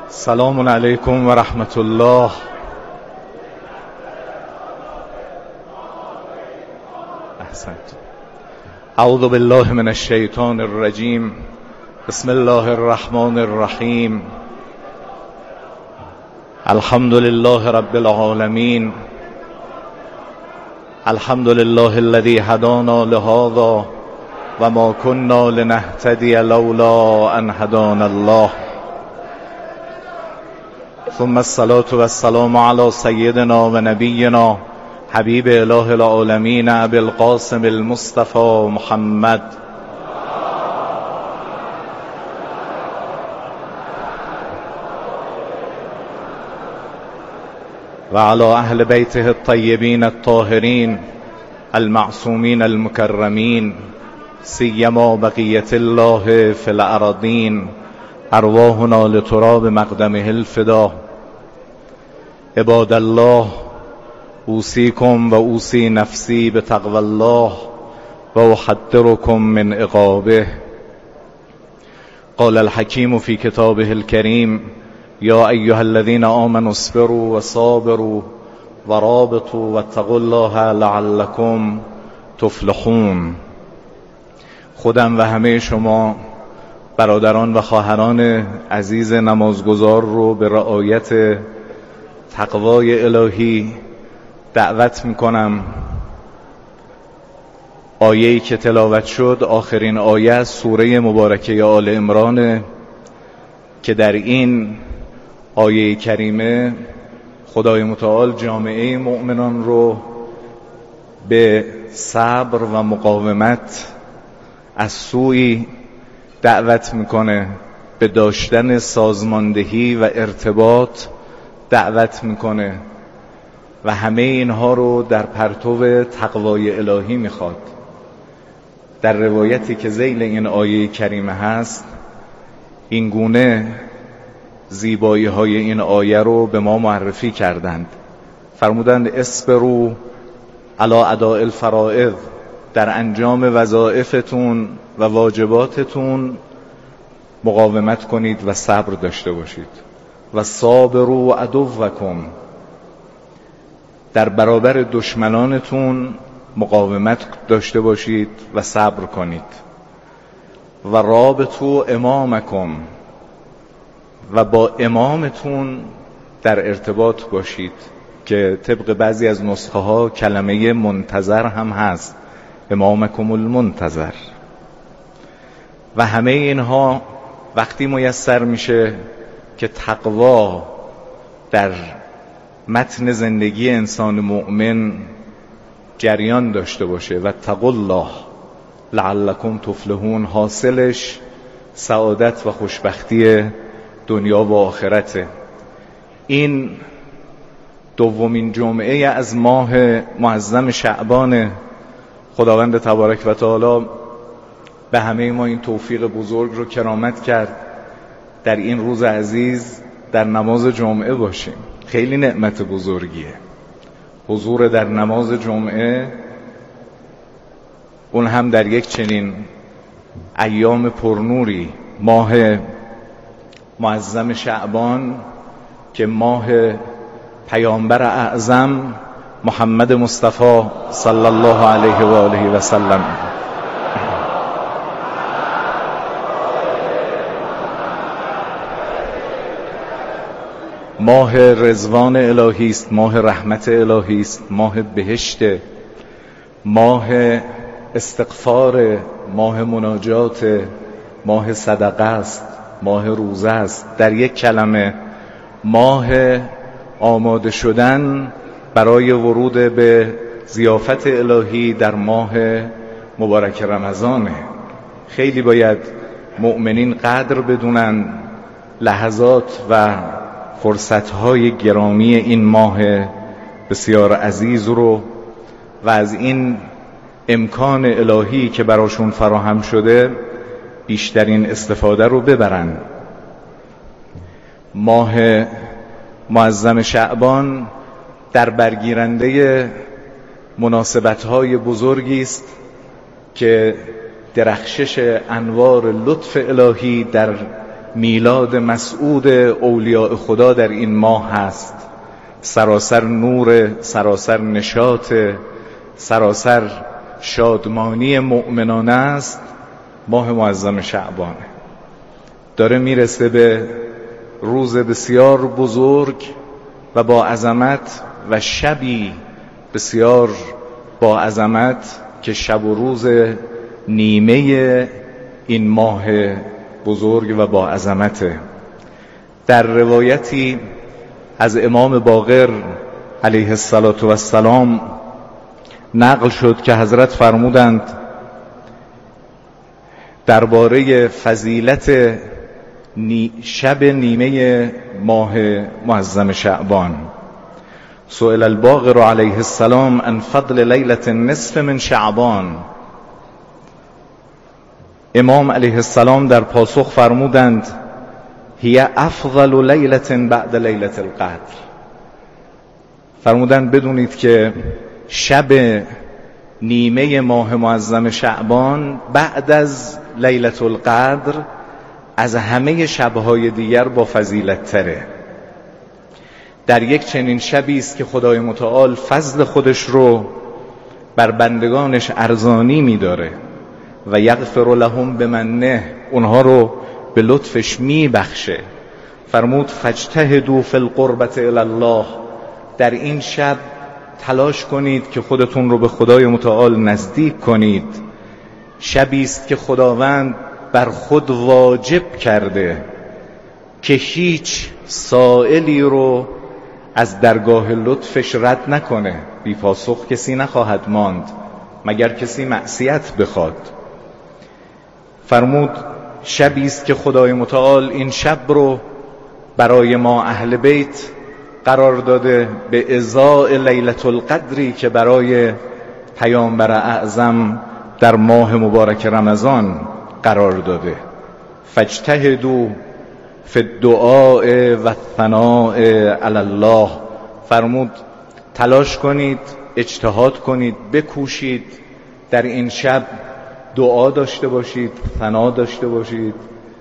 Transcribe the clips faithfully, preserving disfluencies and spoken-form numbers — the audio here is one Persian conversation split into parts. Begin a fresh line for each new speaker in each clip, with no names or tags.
سلام علیکم و رحمت الله. احسنت. اعوذ بالله من الشیطان الرجیم. بسم الله الرحمن الرحیم. الحمد لله رب العالمین. الحمد لله الذي هدانا لهذا و ما كنا لنهتدي لولا ان هدانا الله. ثم الصلاة والسلام على سيدنا و نبينا حبيب اله العالمين ابي القاسم المصطفى محمد و على اهل بيته الطيبين الطاهرين المعصومين المكرمين سيما بقية الله في الأراضين ارواحنا لتراب مقدمه الفدا. عباد الله، اوصيكم و اوصي نفسي بتقوى الله و احذركم من عقابه. قال الحكيم في كتابه الكريم: يا أيها الذين آمنوا اصبروا وصابروا ورابطوا واتقوا الله لعلكم تفلحون. خودم و همه شما برادران و خواهران عزیز نمازگزار رو به رعایت تقوای الهی دعوت میکنم. آیه‌ای که تلاوت شد آخرین آیه از سوره مبارکه آل عمران که در این آیه کریمه خدای متعال جامعه مؤمنان رو به صبر و مقاومت از سوی دعوت میکنه، به داشتن سازماندهی و ارتباط دعوت میکنه و همه اینها رو در پرتو تقوای الهی میخواد. در روایتی که ذیل این آیه کریمه هست این گونه زیبایی های این آیه رو به ما معرفی کردند. فرمودند اصبروا علی اداء الفرائض، در انجام وظایفتون و واجباتتون مقاومت کنید و صبر داشته باشید. و صابروا عدوکم، در برابر دشمنانتون مقاومت داشته باشید و صبر کنید. و رابطوا امامکم، و با امامتون در ارتباط باشید که طبق بعضی از نسخه ها کلمه منتظر هم هست، امامکم المنتظر. و همه اینها وقتی میسر میشه که تقوا در متن زندگی انسان مؤمن جریان داشته باشه و اتقوا الله لعلکم تفلحون، حاصلش سعادت و خوشبختی دنیا و آخرته. این دومین جمعه از ماه معظم شعبان. خداوند تبارک و تعالی به همه ما این توفیق بزرگ رو کرامت کرد در این روز عزیز در نماز جمعه باشیم. خیلی نعمت بزرگیه حضور در نماز جمعه، اون هم در یک چنین ایام پرنوری، ماه معظم شعبان که ماه پیامبر اعظم محمد مصطفی صلی الله علیه و آله و سلم. ماه رضوان الهی است، ماه رحمت الهی است، ماه بهشت، ماه استغفار، ماه مناجات، ماه صدقه است، ماه روزه است. در یک کلمه ماه آماده شدن برای ورود به ضیافت الهی در ماه مبارک رمضانه. خیلی باید مؤمنین قدر بدونن لحظات و فرصتهای گرامی این ماه بسیار عزیز رو و از این امکان الهی که براشون فراهم شده بیشترین استفاده رو ببرن. ماه معظم شعبان در برگیرنده مناسبت‌های بزرگی است که درخشش انوار لطف الهی در میلاد مسعود اولیاء خدا در این ماه هست. سراسر نور، سراسر نشاط، سراسر شادمانی مؤمنانه است. ماه معظم شعبانه داره میرسه به روز بسیار بزرگ و با عظمت و شبی بسیار با عظمت که شب و روز نیمه این ماه بزرگ و با عظمته. در روایتی از امام باقر علیه السلام نقل شد که حضرت فرمودند درباره فضیلت شب نیمه ماه معظم شعبان: سئل الباقر علیه السلام عن فضل لیلة النصف من شعبان. امام علیه السلام در پاسخ فرمودند: هی افضل لیلة بعد لیلة القدر. فرمودند بدونید که شب نیمه ماه معظم شعبان بعد از لیلة القدر از همه شبهای دیگر با فضیلت تره. در یک چنین شبی است که خدای متعال فضل خودش رو بر بندگانش ارزانی می‌داره و یغفر لهم بمنه، اونها رو به لطفش میبخشه. فرمود فاجتهدوا فی القربة الی الله، در این شب تلاش کنید که خودتون رو به خدای متعال نزدیک کنید. شبی است که خداوند بر خود واجب کرده که هیچ سائلی رو از درگاه لطفش رد نکنه. بی پاسخ کسی نخواهد ماند مگر کسی معصیت بخواد. فرمود شبی است که خدای متعال این شب رو برای ما اهل بیت قرار داده به ازاء لیلة القدری که برای پیامبر اعظم در ماه مبارک رمضان قرار داده. فاجتهدوا فی الدعاء و الثناء علی الله. فرمود تلاش کنید، اجتهاد کنید، بکوشید در این شب دعا داشته باشید، ثنا داشته باشید.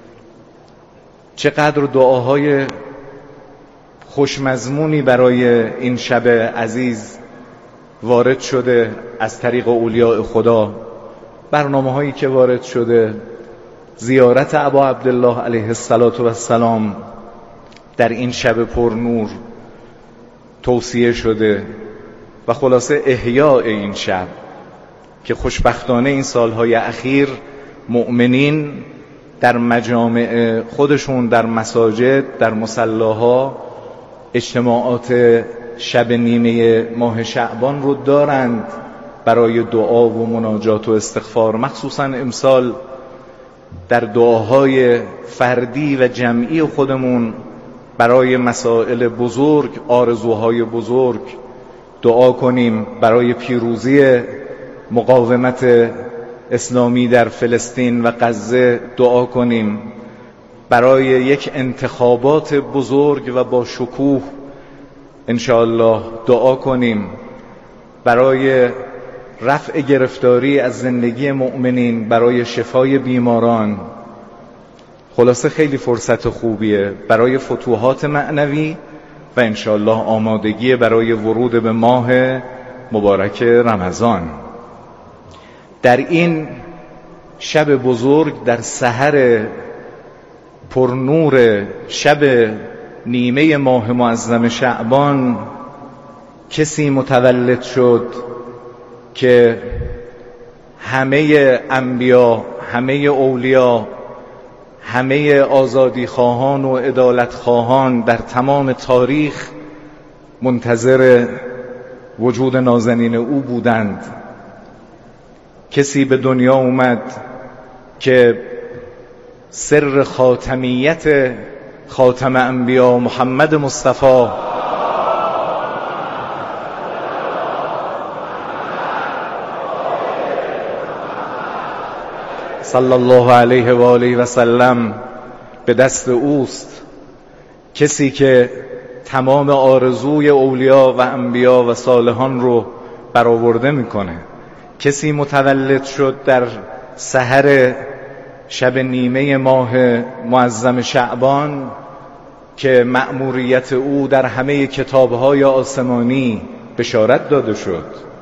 چقدر دعاهای خوشمضمونی برای این شب عزیز وارد شده از طریق اولیاء خدا. برنامه هایی که وارد شده، زیارت ابا عبدالله علیه السلام در این شب پر نور توصیه شده و خلاصه احیاء این شب که خوشبختانه این سالهای اخیر مؤمنین در مجامع خودشون، در مساجد، در مصلاها اجتماعات شب نیمه ماه شعبان رو دارند برای دعا و مناجات و استغفار. مخصوصا امسال در دعاهای فردی و جمعی خودمون برای مسائل بزرگ، آرزوهای بزرگ دعا کنیم. برای پیروزی مقاومت اسلامی در فلسطین و غزه دعا کنیم. برای یک انتخابات بزرگ و با شکوه انشاءالله دعا کنیم. برای رفع گرفتاری از زندگی مؤمنین، برای شفای بیماران. خلاصه خیلی فرصت خوبیه برای فتوحات معنوی و انشاءالله آمادگی برای ورود به ماه مبارک رمضان. در این شب بزرگ، در سحر پرنور شب نیمه ماه معظم شعبان، کسی متولد شد که همه انبیا، همه اولیا، همه آزادی خواهان و عدالت خواهان در تمام تاریخ منتظر وجود نازنین او بودند. کسی به دنیا اومد که سر خاتمیت خاتم انبیا محمد مصطفی صلی الله علیه و آله و سلم به دست اوست. کسی که تمام آرزوی اولیا و انبیا و صالحان رو برآورده میکنه. کسی متولد شد در سحر شب نیمه ماه معظم شعبان که مأموریت او در همه کتاب‌های آسمانی بشارت داده شد.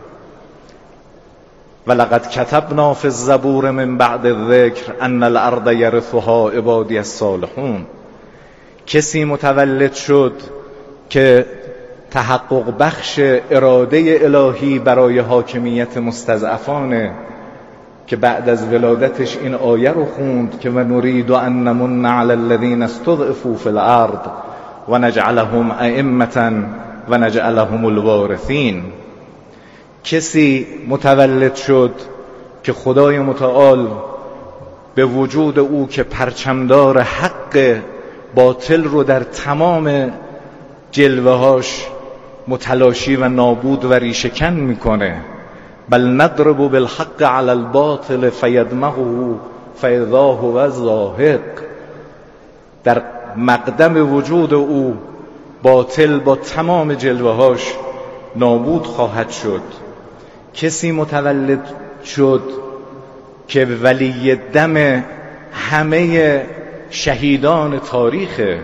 ولقد کتبنا فی الزبور من بعد الذکر ان الارض یرثها عبادی الصالحون. کسی متولد شد که تحقق بخش اراده الهی برای حاکمیت مستضعفانه، که بعد از ولادتش این آیه رو خوند که و نرید ان نمن علی الذین استضعفوا فی الارض و نجعلهم ائمة و نجعلهم الوارثین. کسی متولد شد که خدای متعال به وجود او که پرچمدار حق باطل رو در تمام جلوهاش متلاشی و نابود و ریشه‌کن میکنه. بل نضرب بالحق علی الباطل فیدمغه فاذا هو زاهق. در مقدم وجود او باطل با تمام جلوهاش نابود خواهد شد. کسی متولد شد که ولی دم همه شهیدان تاریخه.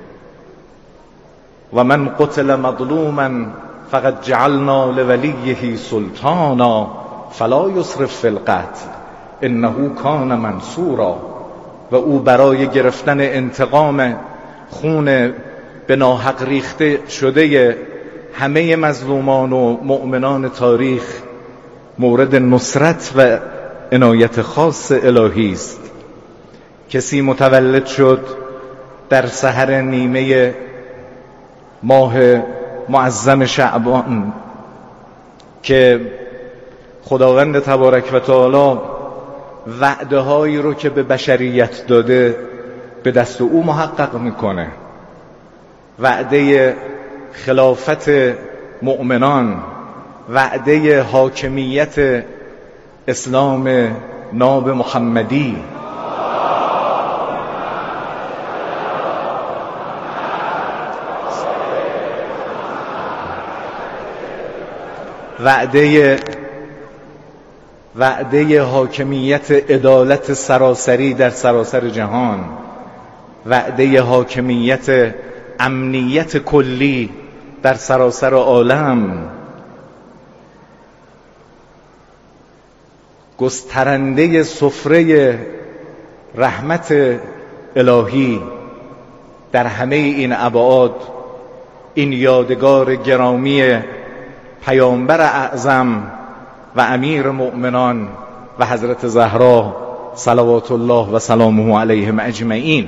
و من قتل مظلوما فقد جعلنا لولیه سلطانا فلا یسرف فی القتل انه کان منصورا. و او برای گرفتن انتقام خون به ناحق ریخته شده همه مظلومان و مؤمنان تاریخ مورد نصرت و عنایت خاص الهی است. کسی متولد شد در سحر نیمه ماه معظم شعبان که خداوند تبارک و تعالی وعده هایی رو که به بشریت داده به دست او محقق میکنه. وعده خلافت مؤمنان، وعده حاکمیت اسلام ناب محمدی، وعده وعده حاکمیت عدالت سراسری در سراسر جهان، وعده حاکمیت امنیت کلی در سراسر عالم، گسترنده سفره رحمت الهی در همه این ابعاد. این یادگار گرامی پیامبر اعظم و امیر مؤمنان و حضرت زهرا صلوات الله و سلامه علیهم اجمعین.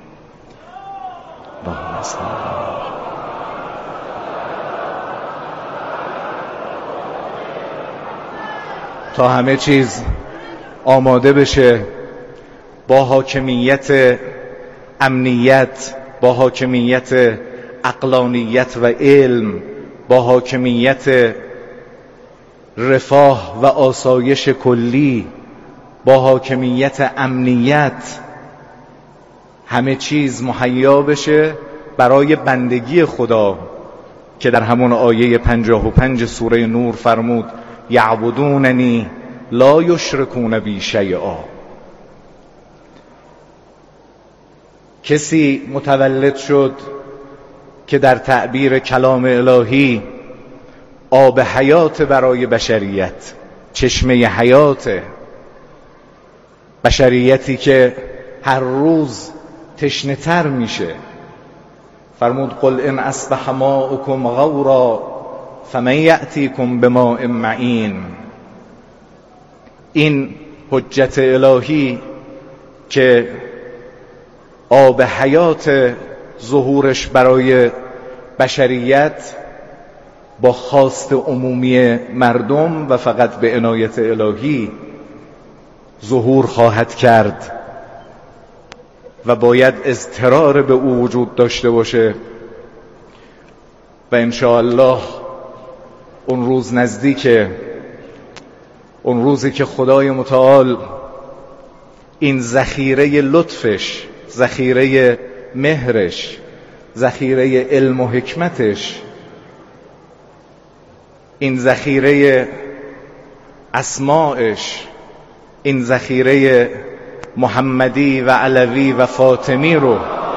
تا همه چیز آماده بشه با حاکمیت امنیت، با حاکمیت عقلانیت و علم، با حاکمیت رفاه و آسایش کلی، با حاکمیت امنیت، همه چیز مهیا بشه برای بندگی خدا که در همون آیه پنجاه و پنج سوره نور فرمود یعبدوننی لا یشرکون بی شیئا. کسی متولد شد که در تعبیر کلام الهی آب حیات برای بشریت، چشمه حیات بشریتی که هر روز تشنه تر میشه. فرمود قل ان اصبح ماؤکم غورا فمن یأتیکم بماء معین. این حجت الهی که آب حیات ظهورش برای بشریت با خواست عمومی مردم و فقط به عنایت الهی ظهور خواهد کرد و باید اضطرار به او وجود داشته باشه و انشاءالله اون روز نزدیکه، اون روزی که خدای متعال این ذخیره لطفش، ذخیره مهرش، ذخیره علم و حکمتش، این ذخیره اسماعش، این ذخیره محمدی و علوی و فاطمی رو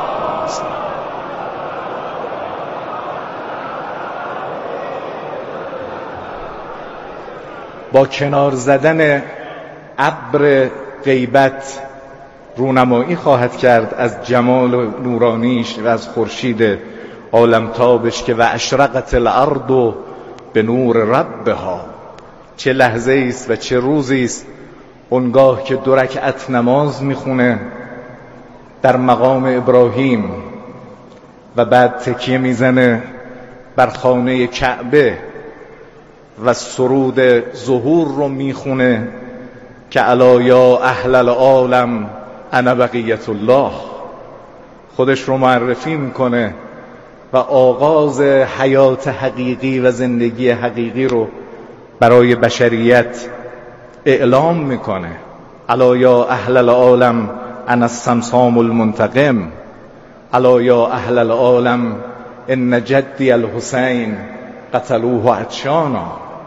با کنار زدن ابر غیبت رونمایی خواهد کرد از جمال نورانیش و از خورشید عالمتابش که و اشرقت الارض به نور ربها. چه لحظه است و چه روزی است اونگاه که دو رکعت نماز میخونه در مقام ابراهیم و بعد تکیه میزنه بر خانه کعبه و سرود ظهور رو میخونه که الا یا اهل العالم انا بقیت الله. خودش رو معرفی میکنه و آغاز حیات حقیقی و زندگی حقیقی رو برای بشریت اعلام میکنه. الا یا اهل العالم انا السمسام المنتقم، الا یا اهل العالم ان جدی الحسین قتلوه عطشانا.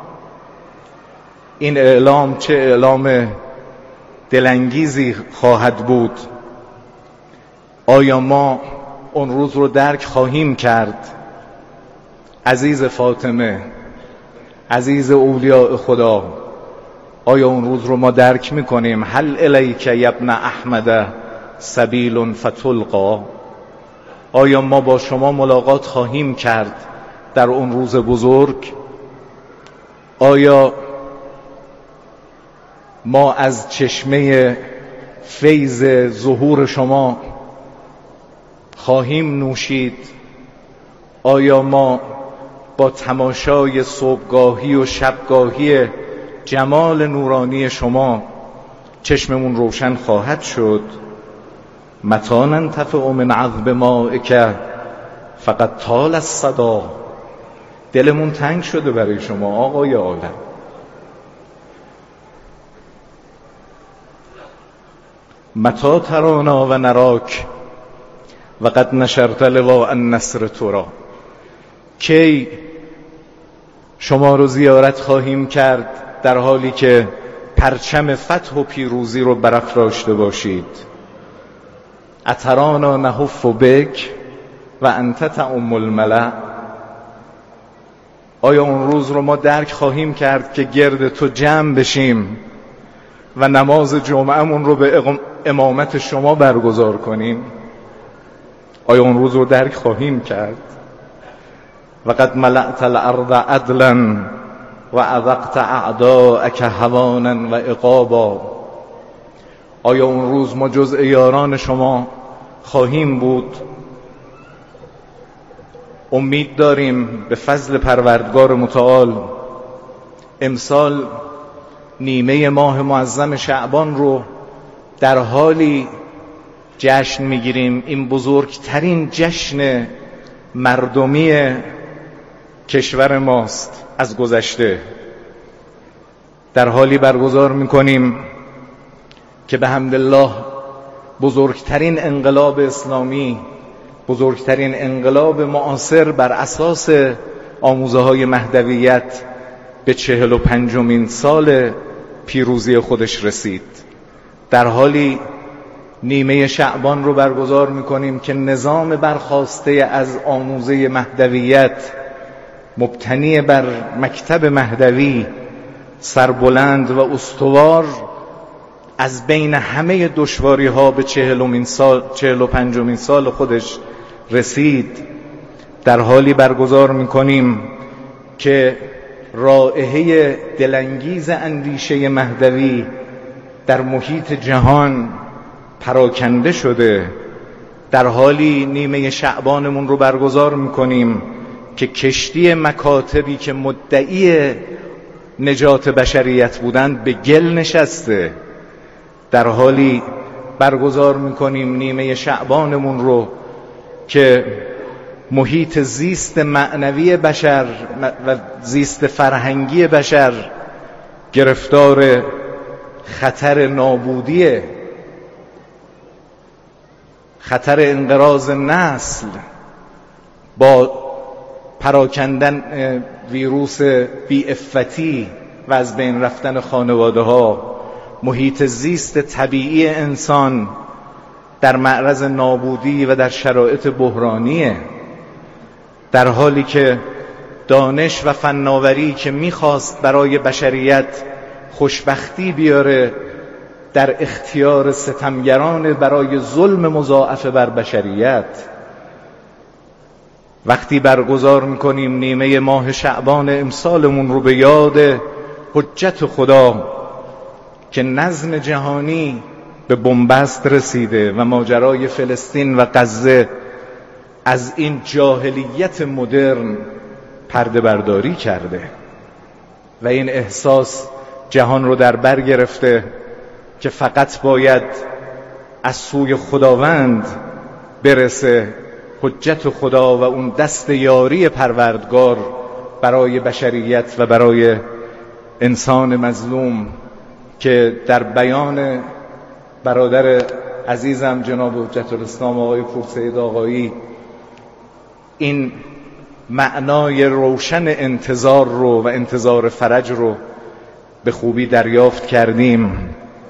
این اعلام چه اعلام دلانگیزی خواهد بود. آیا ما اون روز رو درک خواهیم کرد؟ عزیز فاطمه، عزیز اولیاء خدا، آیا اون روز رو ما درک میکنیم؟ هل الیک یابن احمد سبیل فتلقا. آیا ما با شما ملاقات خواهیم کرد در اون روز بزرگ؟ آیا ما از چشمه فیض ظهور شما خواهیم نوشید؟ آیا ما با تماشای صبحگاهی و شبگاهی جمال نورانی شما چشممون روشن خواهد شد؟ متی ننتفع من عذب مائک فقط طال الصدا. دلمون تنگ شده برای شما آقای عالم. متی ترانا و نراک و قد نشرت لواء النصر ترا. کی شما رو زیارت خواهیم کرد در حالی که پرچم فتح و پیروزی رو برافراشته باشید؟ اترانا نهف بک و انت تعم الملأ. آیا اون روز رو ما درک خواهیم کرد که گرد تو جمع بشیم و نماز جمعهمون رو به امامت شما برگزار کنیم؟ آیا اون روز رو درک خواهیم کرد؟ و قد ملأت الارض عدلا و اذقت اعداءک هوانا و عقابا. آیا اون روز ما جزء یاران شما خواهیم بود؟ امید داریم به فضل پروردگار متعال امسال نیمه ماه معظم شعبان رو در حالی جشن میگیریم، این بزرگترین جشن مردمی کشور ماست از گذشته، در حالی برگزار میکنیم که به حمدالله بزرگترین انقلاب اسلامی، بزرگترین انقلاب معاصر بر اساس آموزه های مهدویت به چهل و پنجمین سال پیروزی خودش رسید. در حالی نیمه شعبان رو برگزار میکنیم که نظام برخاسته از آموزه مهدویت مبتنی بر مکتب مهدوی سربلند و استوار از بین همه دشواری ها به چهلمین سال چهل و پنجمین سال خودش رسید. در حالی برگزار میکنیم که رائحه دلانگیز اندیشه مهدوی در محیط جهان پراکنده شده. در حالی نیمه شعبانمون رو برگزار میکنیم که کشتی مکاتبی که مدعی نجات بشریت بودند به گل نشسته. در حالی برگزار میکنیم نیمه شعبانمون رو که محیط زیست معنوی بشر و زیست فرهنگی بشر گرفتار خطر نابودیه، خطر انقراض نسل با پراکندن ویروس بی‌عفتی و از بین رفتن خانواده ها. محیط زیست طبیعی انسان در معرض نابودی و در شرایط بحرانیه، در حالی که دانش و فناوری که میخواست برای بشریت خوشبختی بیاره در اختیار ستمگران برای ظلم مضاعف بر بشریت. وقتی برگزار میکنیم نیمه ماه شعبان امسالمون رو به یاد حجت خدا که نظم جهانی به بنبست رسیده و ماجرای فلسطین و غزه از این جاهلیت مدرن پرده برداری کرده و این احساس جهان رو در بر گرفته که فقط باید از سوی خداوند برسه حجت خدا و اون دست یاری پروردگار برای بشریت و برای انسان مظلوم که در بیان برادر عزیزم جناب حجت الاسلام آقای پورسید آقایی این معنای روشن انتظار رو و انتظار فرج رو به خوبی دریافت کردیم.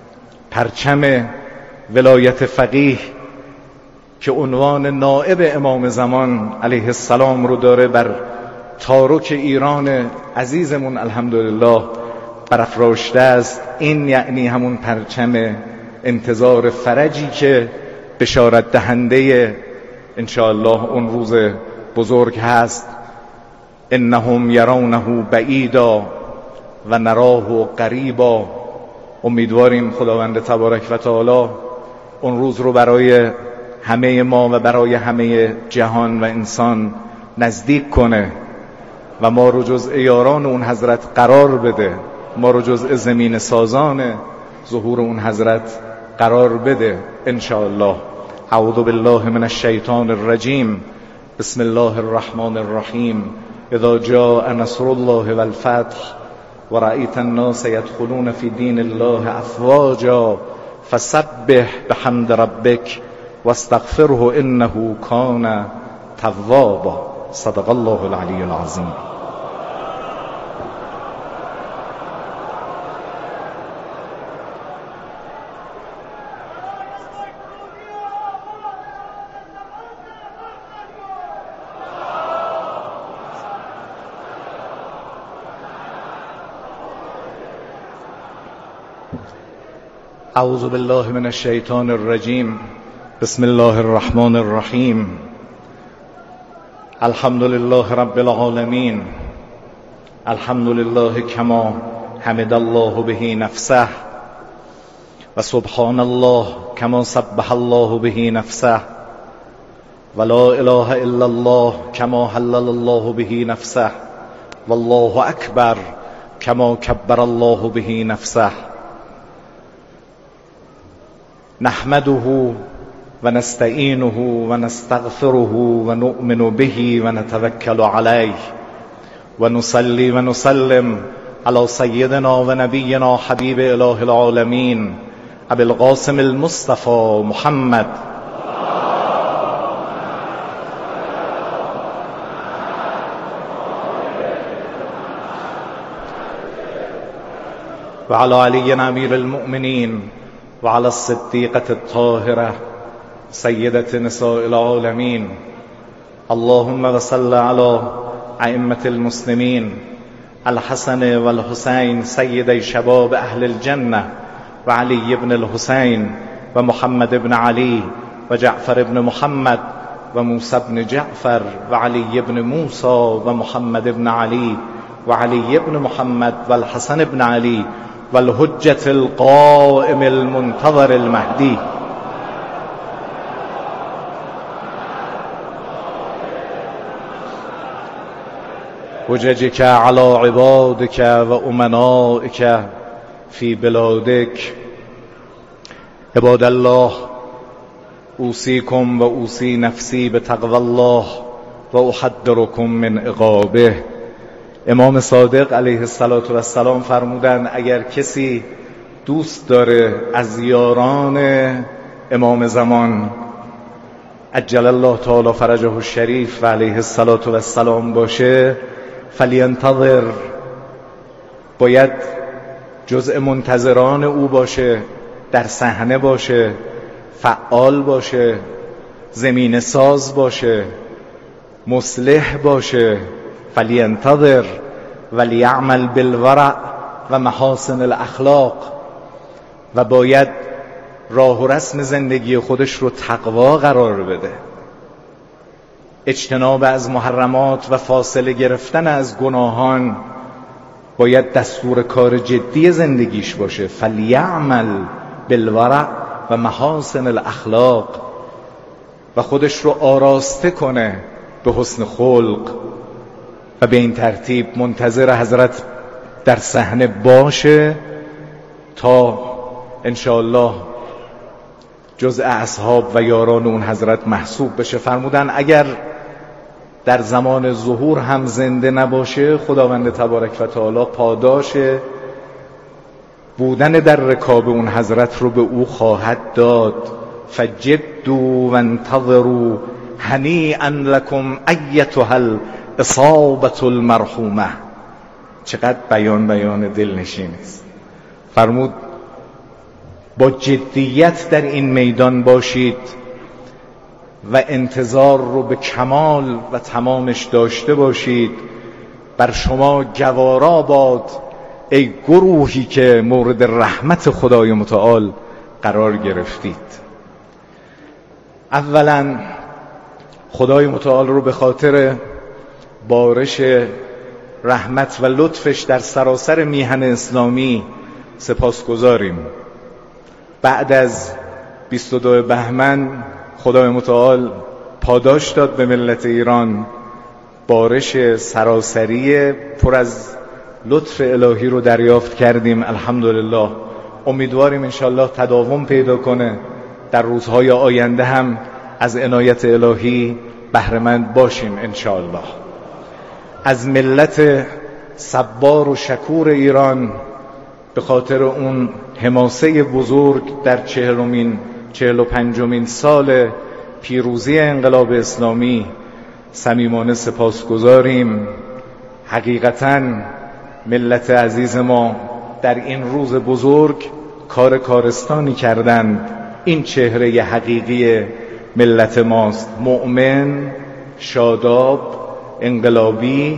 پرچم ولایت فقیه که عنوان نائب امام زمان علیه السلام رو داره بر تارک ایران عزیزمون الحمدلله برافراشته است. این یعنی همون پرچم انتظار فرجی که بشارت دهنده انشاءالله اون روز بزرگ هست. انهم یرونه بعیدا و نراه قریبا. امیدواریم خداوند تبارک و تعالی اون روز رو برای همه ما و برای همه جهان و انسان نزدیک کنه و ما رو جزء یاران اون حضرت قرار بده، ما رو جزء زمین سازان ظهور اون حضرت قرار بده انشاءالله. اعوذ بالله من الشیطان الرجیم. بسم الله الرحمن الرحیم. اذا جاء نصر الله والفتح ورأيت الناس يدخلون في دين الله افواجا فسبح بحمد ربك واستغفره انه كان توابا. صدق الله العلی العظیم. اعوذ بالله من الشیطان الرجیم. بسم الله الرحمن الرحیم. الحمد لله رب العالمین. الحمد لله کما حمد الله به نفسه و سبحان الله کما سبح الله به نفسه و لا اله الا الله کما حلل الله به نفسه والله اکبر کما کبر الله به نفسه. نحمده و نستعینه و نستغفره و نؤمن به و نتوکل علیه و نصلی و نسلم علی سیدنا و نبینا حبیب اله العالمین ابی القاسم المصطفى محمد و علی علی امیر المؤمنین و علی الصدیقة الطاهرة سیدة نساء العالمین. اللهم وصل علی ائمة المسلمین الحسن والحسین سیدی شباب اهل الجنة و علی بن الحسین و محمد بن علی و جعفر بن محمد و موسی بن جعفر و علی بن موسی و محمد بن علی و علی بن محمد و الحسن بن علی و الحجة القائم المنتظر المهدی. حججك على عبادك و امنائك في بلادك. عباد الله اوصيكم و اوصي نفسي بتقوى الله و احذركم من عقابه. امام صادق علیه السلام فرمودن اگر کسی دوست داره از یاران امام زمان عجل الله تعالی فرجه الشریف و علیه السلام باشه فلینتظر، باید جزء منتظران او باشه، در صحنه باشه، فعال باشه، زمین ساز باشه، مصلح باشه. فلینتظر ولیعمل بالورع و محاسن الاخلاق. و باید راه و رسم زندگی خودش رو تقوا قرار بده، اجتناب از محرمات و فاصله گرفتن از گناهان باید دستور کار جدی زندگیش باشه. فلیعمل بالورع و محاسن الاخلاق. و خودش رو آراسته کنه به حسن خلق و به این ترتیب منتظر حضرت در صحنه باشه تا انشاءالله جزء اصحاب و یاران اون حضرت محسوب بشه. فرمودن اگر در زمان ظهور هم زنده نباشه، خداوند تبارک و تعالی پاداش بودن در رکاب اون حضرت رو به او خواهد داد. فجدوا وانتظروا هنیئا لکم ایتها الاصابة المرحومه. چقدر بیان بیان دلنشین است. فرمود با جدیت در این میدان باشید و انتظار رو به کمال و تمامش داشته باشید. بر شما گوارا باد ای گروهی که مورد رحمت خدای متعال قرار گرفتید. اولا خدای متعال رو به خاطر بارش رحمت و لطفش در سراسر میهن اسلامی سپاسگزاریم. بعد از بیست و دو بهمن خدای متعال پاداش داد به ملت ایران، بارش سراسری پر از لطف الهی رو دریافت کردیم. الحمدلله. امیدواریم انشالله تداوم پیدا کنه، در روزهای آینده هم از عنایت الهی بهره‌مند باشیم انشالله. از ملت صبار و شکور ایران به خاطر اون حماسه بزرگ در چهلمین چهل و پنجمین سال پیروزی انقلاب اسلامی صمیمانه سپاسگزاریم. حقیقتاً ملت عزیز ما در این روز بزرگ کار کارستانی کردند. این چهره حقیقی ملت ماست، مؤمن، شاداب، انقلابی،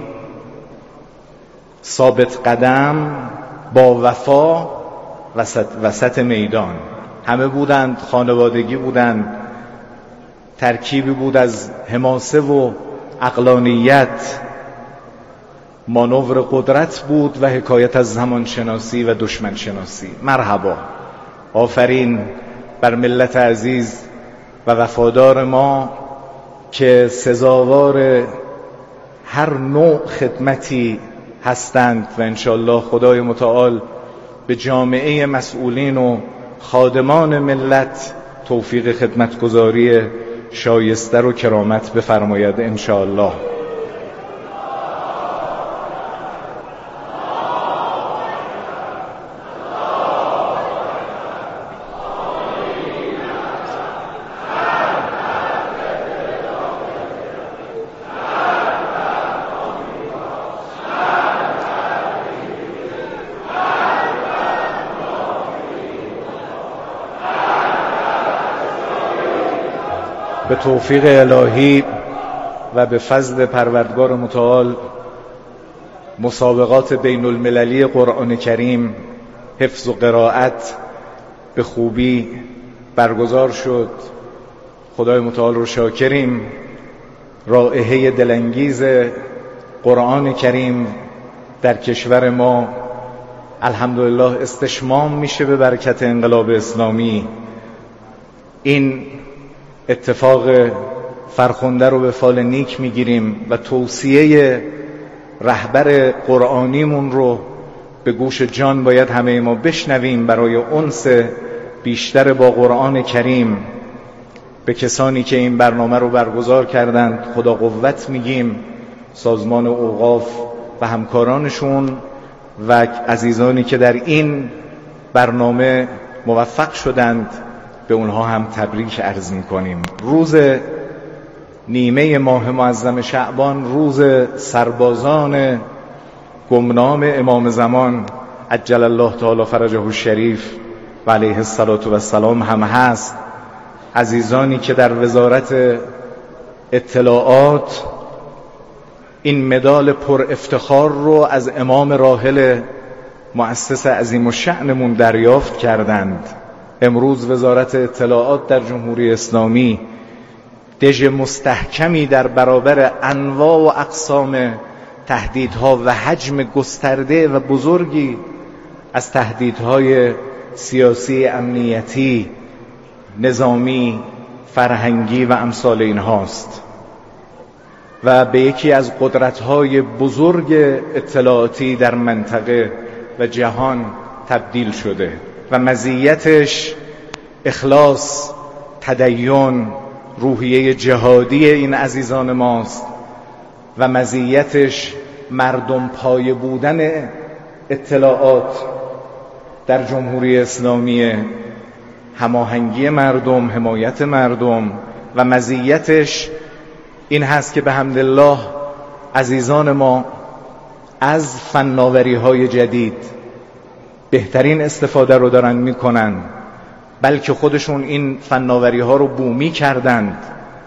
ثابت قدم، با وفا، وسط, وسط میدان. همه بودند، خانوادگی بودند، ترکیبی بود از حماسه و عقلانیت، مانور قدرت بود و حکایت از زمانشناسی و دشمنشناسی. مرحبا. آفرین بر ملت عزیز و وفادار ما که سزاوار هر نوع خدمتی هستند و انشالله خدای متعال به جامعه مسئولین و خادمان ملت توفیق خدمتگزاری شایسته و کرامت بفرماید انشالله. به توفیق الهی و به فضل پروردگار متعال مسابقات بین المللی قرآن کریم حفظ و قرائت به خوبی برگزار شد. خدای متعال رو شاکریم. رائحه دلانگیز قرآن کریم در کشور ما الحمدلله استشمام میشه به برکت انقلاب اسلامی. این اتفاق فرخنده رو به فال نیک میگیریم و توصیه رهبر قرآنیمون رو به گوش جان باید همه ما بشنویم برای انس بیشتر با قرآن کریم. به کسانی که این برنامه رو برگزار کردند خدا قوت میگیم، سازمان اوقاف و همکارانشون و عزیزانی که در این برنامه موفق شدند به اونها هم تبریک عرض میکنیم. روز نیمه ماه معظم شعبان، روز سربازان گمنام امام زمان عجل الله تعالی فرجه الشریف و علیه الصلاة و السلام هم هست، عزیزانی که در وزارت اطلاعات این مدال پر افتخار رو از امام راحل مؤسس عظیم الشأنمون دریافت کردند. امروز وزارت اطلاعات در جمهوری اسلامی دژ مستحکمی در برابر انواع و اقسام تهدیدها و حجم گسترده و بزرگی از تهدیدهای سیاسی، امنیتی، نظامی، فرهنگی و امثال اینهاست و به یکی از قدرت‌های بزرگ اطلاعاتی در منطقه و جهان تبدیل شده و مزیتش اخلاص، تدین، روحیه جهادی این عزیزان ماست و مزیتش مردم پایه بودن اطلاعات در جمهوری اسلامی، هماهنگی مردم، حمایت مردم و مزیتش این هست که به حمدالله عزیزان ما از فناوری‌های جدید بهترین استفاده رو دارن میکنن، بلکه خودشون این فناوری‌ها رو بومی کردند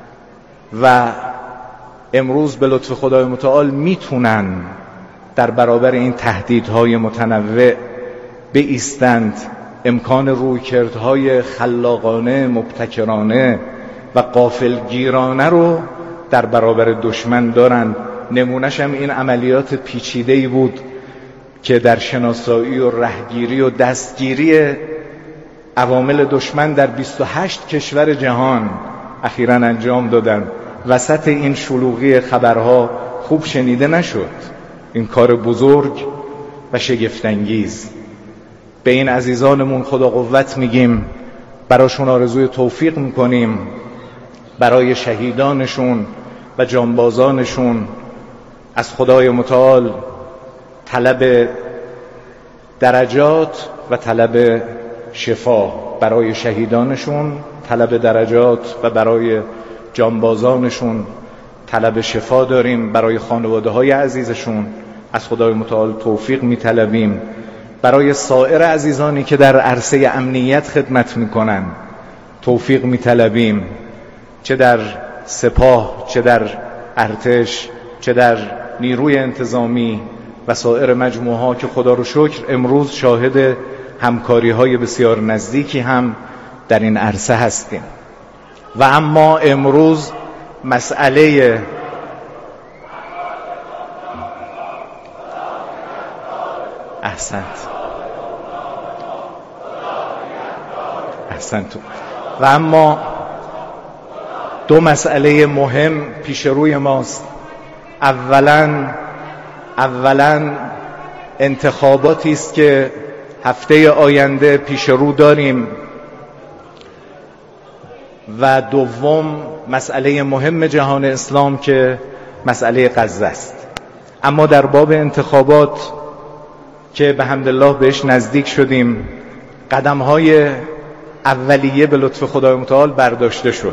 و امروز به لطف خدای متعال میتونن در برابر این تهدیدهای متنوع بایستند، امکان رویکردهای خلاقانه، مبتکرانه و غافلگیرانه رو در برابر دشمن دارند. نمونه‌ش هم این عملیات پیچیده‌ای بود که در شناسایی و رهگیری و دستگیری عوامل دشمن در بیست و هشت کشور جهان اخیراً انجام دادن. وسط این شلوغی خبرها خوب شنیده نشد این کار بزرگ و شگفت‌انگیز. به این عزیزانمون خدا قوت میگیم، براشون آرزوی توفیق میکنیم، برای شهیدانشون و جانبازانشون از خدای متعال طلب درجات و طلب شفا، برای شهیدانشون طلب درجات و برای جانبازانشون طلب شفا داریم، برای خانواده های عزیزشون از خدای متعال توفیق میطلبیم، برای سایر عزیزانی که در عرصه امنیت خدمت میکنن توفیق میطلبیم، چه در سپاه، چه در ارتش، چه در نیروی انتظامی و سایر مجموعه ها که خدا رو شکر امروز شاهد همکاری های بسیار نزدیکی هم در این عرصه هستیم. و اما امروز مسئله احسنت احسنت و اما دو مسئله مهم پیش روی ماست. اولا اولا انتخاباتی است که هفته آینده پیش رو داریم و دوم مسئله مهم جهان اسلام که مسئله غزه است. اما در باب انتخابات که به حمدالله بهش نزدیک شدیم، قدم‌های اولیه به لطف خدای متعال برداشته شد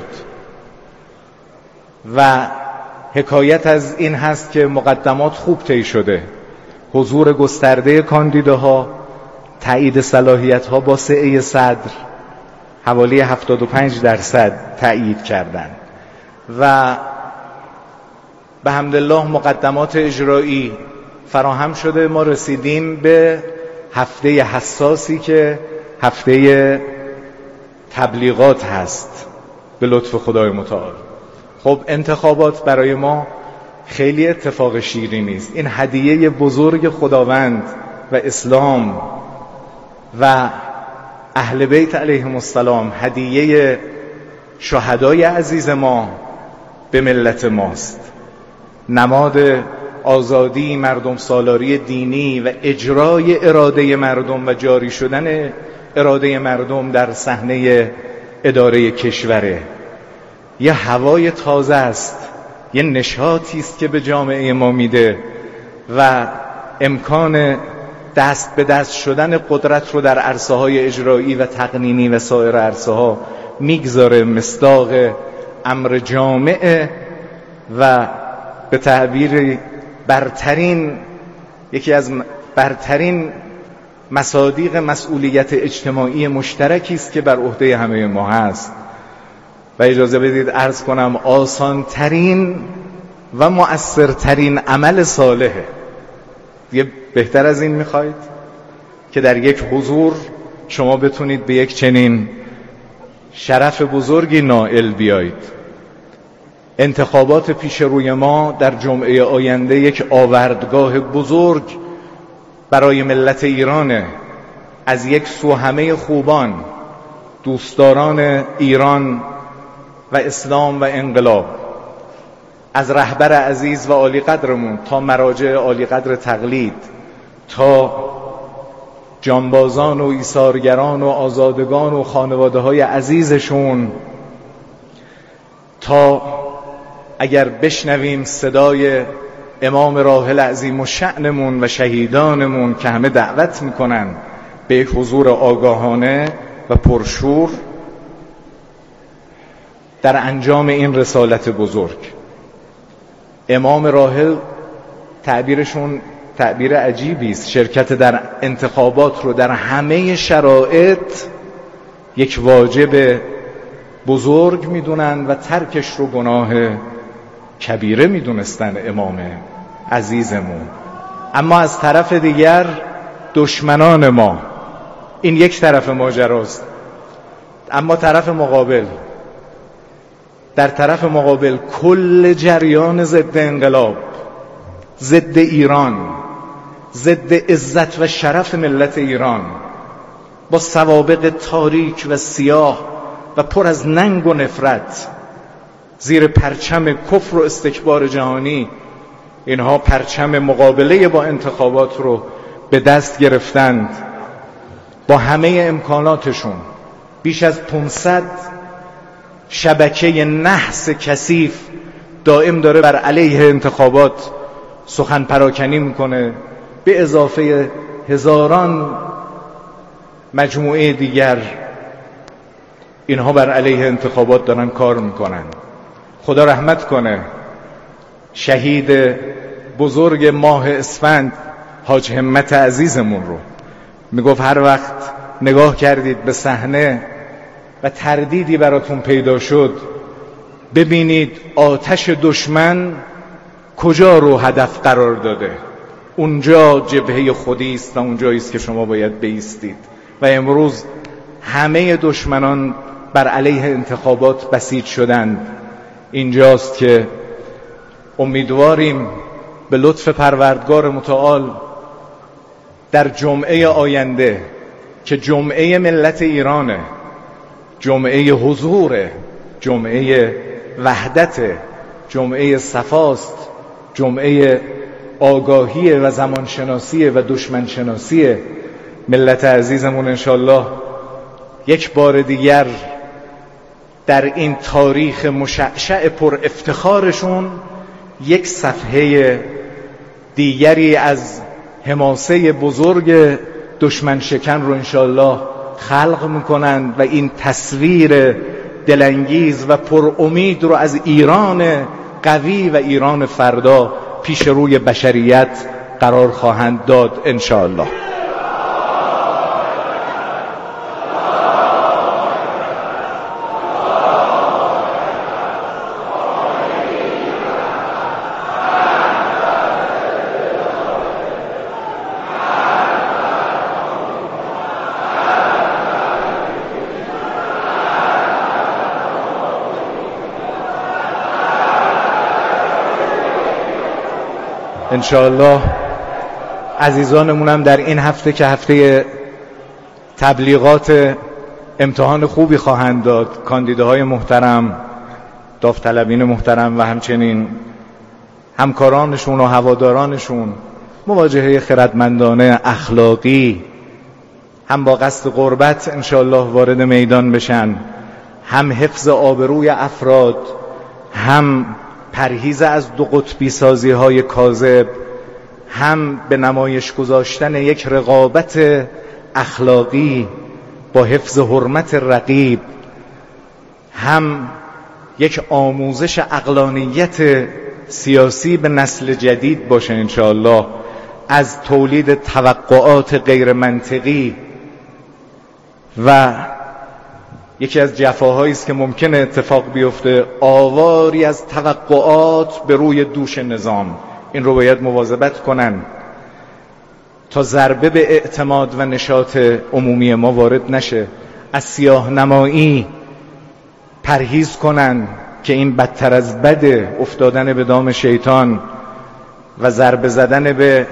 و حکایت از این هست که مقدمات خوب طی شده، حضور گسترده کاندیداها، تایید صلاحیت‌ها با سعه صدر حوالی هفتاد و پنج درصد تایید کردند و به حمدالله مقدمات اجرایی فراهم شده. ما رسیدیم به هفته حساسی که هفته تبلیغات هست به لطف خدای متعال. خب انتخابات برای ما خیلی اتفاق شیرینی نیست، این هدیه بزرگ خداوند و اسلام و اهل بیت علیهم السلام، هدیه شهدای عزیز ما به ملت ماست، نماد آزادی، مردم سالاری دینی و اجرای اراده مردم و جاری شدن اراده مردم در صحنه اداره کشوره. یه هوای تازه است، یه نشاطی است که به جامعه ما میده و امکان دست به دست شدن قدرت رو در عرصه های اجرایی و تقنینی و سایر عرصه ها میگذاره. مصداق امر جامعه و به تعبیر برترین، یکی از برترین مصادیق مسئولیت اجتماعی مشترکی است که بر عهده همه ما هست و اجازه بدید عرض کنم آسان ترین و مؤثرترین عمل صالحه. دیگه بهتر از این میخواید که در یک حضور شما بتونید به یک چنین شرف بزرگی نائل بیایید؟ انتخابات پیش روی ما در جمعه آینده یک آوردگاه بزرگ برای ملت ایرانه. از یک سو همه خوبان، دوستداران ایران و اسلام و انقلاب، از رهبر عزیز و عالی قدرمون تا مراجع عالی قدر تقلید، تا جانبازان و ایثارگران و آزادگان و خانواده های عزیزشون، تا اگر بشنویم صدای امام راحل عظیم الشأنمون و شهیدانمون که همه دعوت میکنن به یک حضور آگاهانه و پرشور در انجام این رسالت بزرگ. امام راحل تعبیرشون تعبیر عجیبی است. شرکت در انتخابات رو در همه شرایط یک واجب بزرگ میدونن و ترکش رو گناه کبیره میدونستن امام عزیزمون. اما از طرف دیگر دشمنان ما، این یک طرف ماجراست، اما طرف مقابل، در طرف مقابل کل جریان ضد انقلاب، ضد ایران، ضد عزت و شرف ملت ایران، با سوابق تاریک و سیاه و پر از ننگ و نفرت، زیر پرچم کفر و استکبار جهانی اینها پرچم مقابله با انتخابات رو به دست گرفتند. با همه امکاناتشون بیش از پانصد شبکه نحس کثیف دائم داره بر علیه انتخابات سخن پراکنی میکنه، به اضافه هزاران مجموعه دیگر اینها بر علیه انتخابات دارن کار میکنن. خدا رحمت کنه شهید بزرگ ماه اسفند حاج همت عزیزمون رو. میگفت هر وقت نگاه کردید به صحنه و تردیدی براتون پیدا شد، ببینید آتش دشمن کجا رو هدف قرار داده، اونجا جبهه خودی است و اونجایی است که شما باید بایستید. و امروز همه دشمنان بر علیه انتخابات بسیج شدند. اینجاست که امیدواریم به لطف پروردگار متعال در جمعه آینده که جمعه ملت ایرانه، جمعه حضور، جمعه وحدت، جمعه صفاست، جمعه آگاهی و زمانشناسی و دشمنشناسی ملت عزیزمون، انشالله یک بار دیگر در این تاریخ مشعشع پر افتخارشون یک صفحه دیگری از حماسه بزرگ دشمن شکن رو انشالله خلق میکنند و این تصویر دلانگیز و پر امید رو از ایران قوی و ایران فردا پیش روی بشریت قرار خواهند داد انشالله. انشاءالله عزیزانمون هم در این هفته که هفته تبلیغات امتحان خوبی خواهند داد، کاندیداهای محترم، داوطلبین محترم و همچنین همکارانشون و هوادارانشون مواجهه خردمندانه اخلاقی هم با قصد قربت انشاءالله وارد میدان بشن، هم حفظ آبروی افراد، هم پرهیز از دو قطبی سازی های کاذب، هم به نمایش گذاشتن یک رقابت اخلاقی با حفظ حرمت رقیب، هم یک آموزش عقلانیت سیاسی به نسل جدید باشه انشاءالله از تولید توقعات غیر منطقی و یکی از جفاهایی است که ممکنه اتفاق بیفته، آواری از توقعات به روی دوش نظام. این رو باید مواظبت کنن تا ضربه به اعتماد و نشاط عمومی ما وارد نشه. از سیاه نمایی پرهیز کنن که این بدتر از بده، افتادن به دام شیطان و ضربه زدن به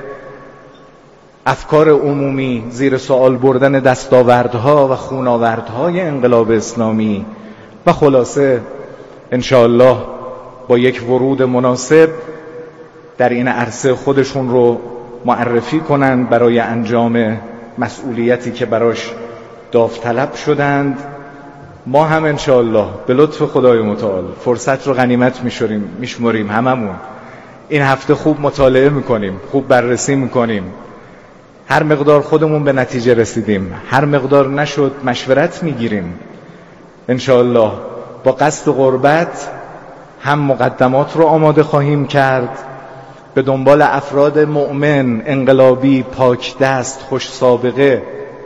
افکار عمومی، زیر سوال بردن دستاوردها و خوناوردهای انقلاب اسلامی. و خلاصه انشاءالله با یک ورود مناسب در این عرصه خودشون رو معرفی کنند برای انجام مسئولیتی که براش داوطلب شدند. ما هم انشاءالله به لطف خدای متعال فرصت رو غنیمت میشوریم میشمریم هممون. این هفته خوب مطالعه میکنیم، خوب بررسی میکنیم. هر مقدار خودمون به نتیجه رسیدیم، هر مقدار نشد مشورت میگیریم. انشاءالله با قصد قربت هم مقدمات رو آماده خواهیم کرد، به دنبال افراد مؤمن، انقلابی، پاک دست، خوش سابقه،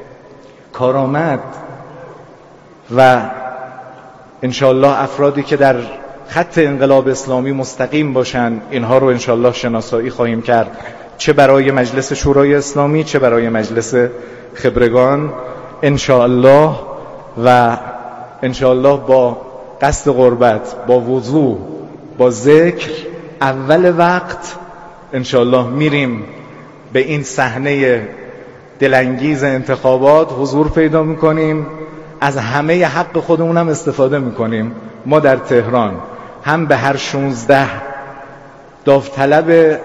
کارآمد و انشاءالله افرادی که در خط انقلاب اسلامی مستقیم باشن. اینها رو انشاءالله شناسایی خواهیم کرد، چه برای مجلس شورای اسلامی چه برای مجلس خبرگان انشاءالله. و انشاءالله با قصد قربت، با وضوع، با ذکر، اول وقت انشاءالله میریم به این صحنه دلانگیز انتخابات حضور پیدا میکنیم. از همه حق خودمون هم استفاده میکنیم. ما در تهران هم به هر شونزده داوطلب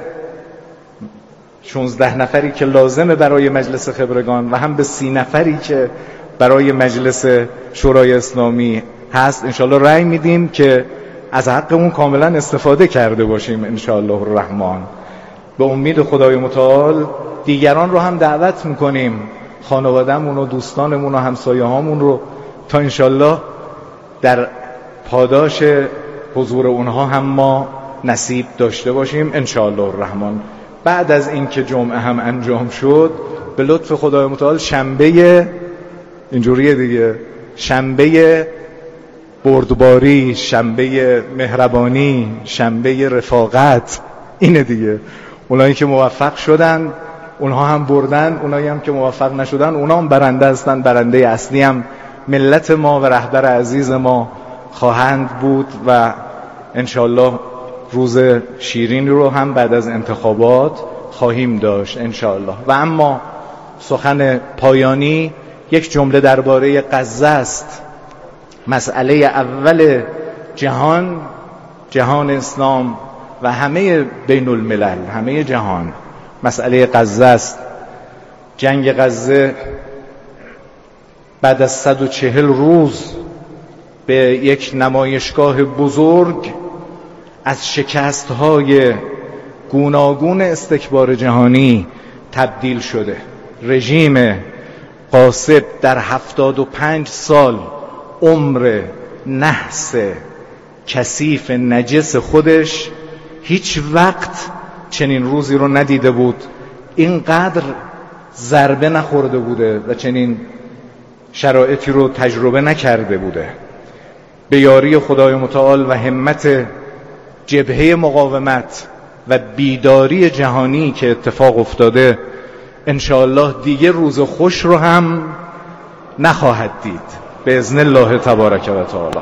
شونزده نفری که لازمه برای مجلس خبرگان و هم به سی نفری که برای مجلس شورای اسلامی هست انشاءالله رأی میدیم که از حقمون کاملا استفاده کرده باشیم انشاءالله الرحمن. به امید خدای متعال دیگران رو هم دعوت میکنیم، خانواده‌مون و دوستانمون و همسایه هامون رو، تا انشاءالله در پاداش حضور اونها هم ما نصیب داشته باشیم انشاءالله الرحمن. بعد از این که جمعه هم انجام شد به لطف خدای متعال شنبه اینجوریه دیگه، شنبه بردباری، شنبه مهربانی، شنبه رفاقت، اینه دیگه. اونایی که موفق شدن اونها هم بردن، اونایی هم که موفق نشدن اونها هم برنده هستن. برنده اصلی هم ملت ما و رهبر عزیز ما خواهند بود و انشاءالله روز شیرین رو هم بعد از انتخابات خواهیم داشت انشاءالله. و اما سخن پایانی یک جمله درباره غزه است. مسئله اول جهان، جهان اسلام و همه بین الملل، همه جهان، مسئله غزه است. جنگ غزه بعد از صد و چهل روز به یک نمایشگاه بزرگ از شکست‌های گوناگون استکبار جهانی تبدیل شده. رژیم غاصب در هفتاد و پنج سال عمر نحس کثیف نجس خودش هیچ وقت چنین روزی رو ندیده بود، اینقدر ضربه نخورده بوده و چنین شرایطی رو تجربه نکرده بوده. به یاری خدای متعال و همت جبهه مقاومت و بیداری جهانی که اتفاق افتاده انشاءالله دیگه روز خوش رو هم نخواهد دید به اذن الله تبارک و تعالی.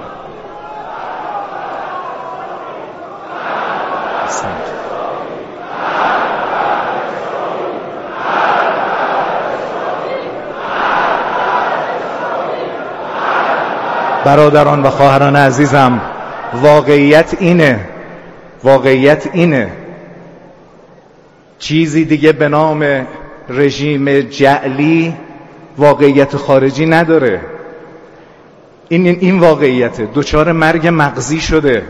برادران و خواهران عزیزم، واقعیت اینه، واقعیت اینه چیزی دیگه به نام رژیم جعلی واقعیت خارجی نداره. این این واقعیته. دچار مرگ مغزی شده،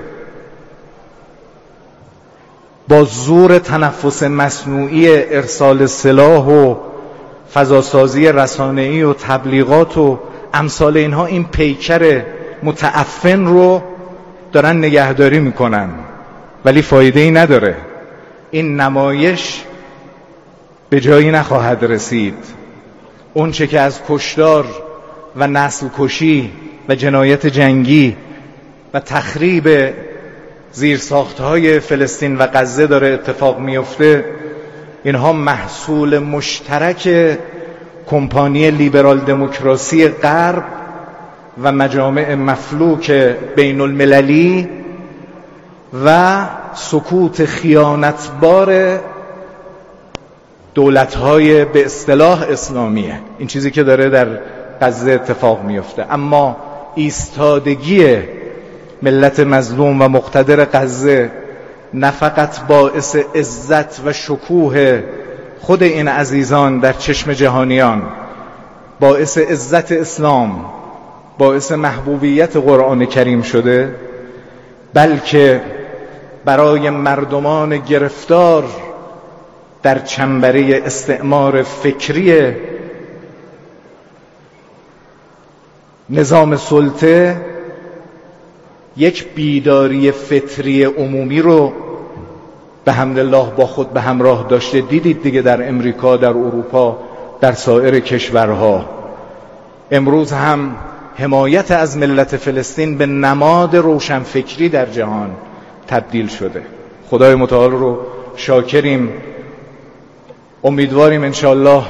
با زور تنفس مصنوعی، ارسال سلاح و فضاسازی رسانه‌ای و تبلیغات و امثال اینها این پیکر متعفن رو دارن نگهداری میکنن، ولی فایده ای نداره. این نمایش به جایی نخواهد رسید. اون چه که از کشتار و نسل کشی و جنایت جنگی و تخریب زیرساختهای فلسطین و غزه داره اتفاق میفته، اینها محصول مشترک کمپانی لیبرال دموکراسی غرب و مجامع مفلوک بین المللی و سکوت خیانتبار دولت‌های به اصطلاح اسلامیه. این چیزی که داره در غزه اتفاق میفته. اما ایستادگی ملت مظلوم و مقتدر غزه نه فقط باعث عزت و شکوه خود این عزیزان در چشم جهانیان، باعث عزت اسلام، باعث محبوبیت قرآن کریم شده، بلکه برای مردمان گرفتار در چنبره استعمار فکری نظام سلطه یک بیداری فطری عمومی رو به حمدالله با خود به همراه داشته. دیدید دیگه در امریکا، در اروپا، در سایر کشورها. امروز هم حمایت از ملت فلسطین به نماد روشنفکری در جهان تبدیل شده. خدای متعال رو شاکریم. امیدواریم انشاءالله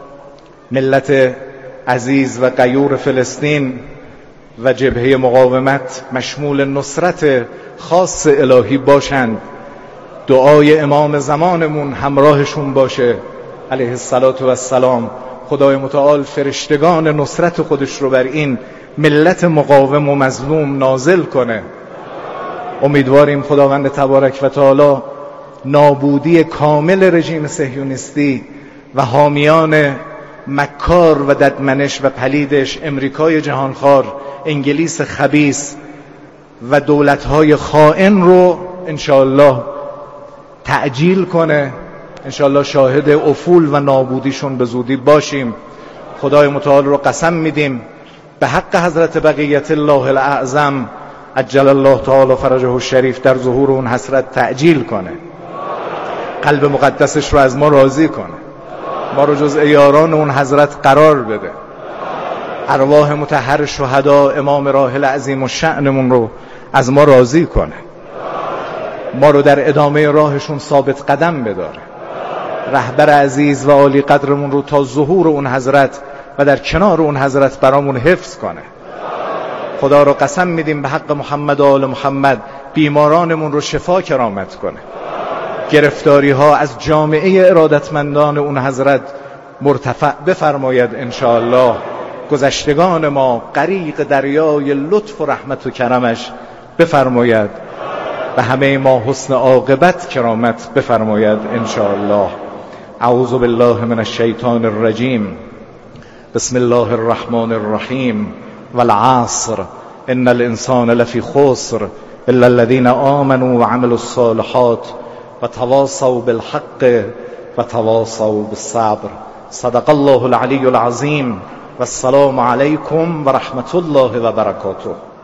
ملت عزیز و غیور فلسطین و جبهه مقاومت مشمول نصرت خاص الهی باشند. دعای امام زمانمون همراهشون باشه علیه الصلاة و السلام. خدای متعال فرشتگان نصرت خودش رو بر این ملت مقاوم و مظلوم نازل کنه. امیدواریم خداوند تبارک و تعالی نابودی کامل رژیم صهیونیستی و حامیان مکار و ددمنش و پلیدش، امریکای جهانخوار، انگلیس خبیث و دولت‌های خائن رو انشاءالله تعجیل کنه. انشاءالله شاهد افول و نابودیشون به زودی باشیم. خدای متعال رو قسم میدیم به حق حضرت بقیت الله الاعظم عجل الله تعالی فرجه الشریف در ظهور اون حسرت تعجیل کنه، قلب مقدسش رو از ما راضی کنه، ما رو جزء یاران اون حضرت قرار بده، ارواح مطهر شهدا امام راحل عظیم الشأنمون رو از ما راضی کنه، ما رو در ادامه راهشون ثابت قدم بداره، رهبر عزیز و عالی قدرمون رو تا ظهور اون حضرت و در کنار اون حضرت برامون حفظ کنه. خدا رو قسم میدیم به حق محمد و آل محمد بیمارانمون رو شفا کرامت کنه، گرفتاری ها از جامعه ارادتمندان اون حضرت مرتفع بفرماید انشاءالله. گذشتگان ما غریق دریای لطف و رحمت و کرمش بفرماید، به همه ما حسن عاقبت کرامت بفرماید انشاءالله. اعوذ بالله من الشیطان الرجیم. بسم الله الرحمن الرحیم. والعصر ان الانسان لفی خسر الا الذين آمنوا وعملوا الصالحات وتواصوا بالحق وتواصوا بالصبر. صدق الله العلی العظیم. والسلام علیکم و رحمت الله و برکاته.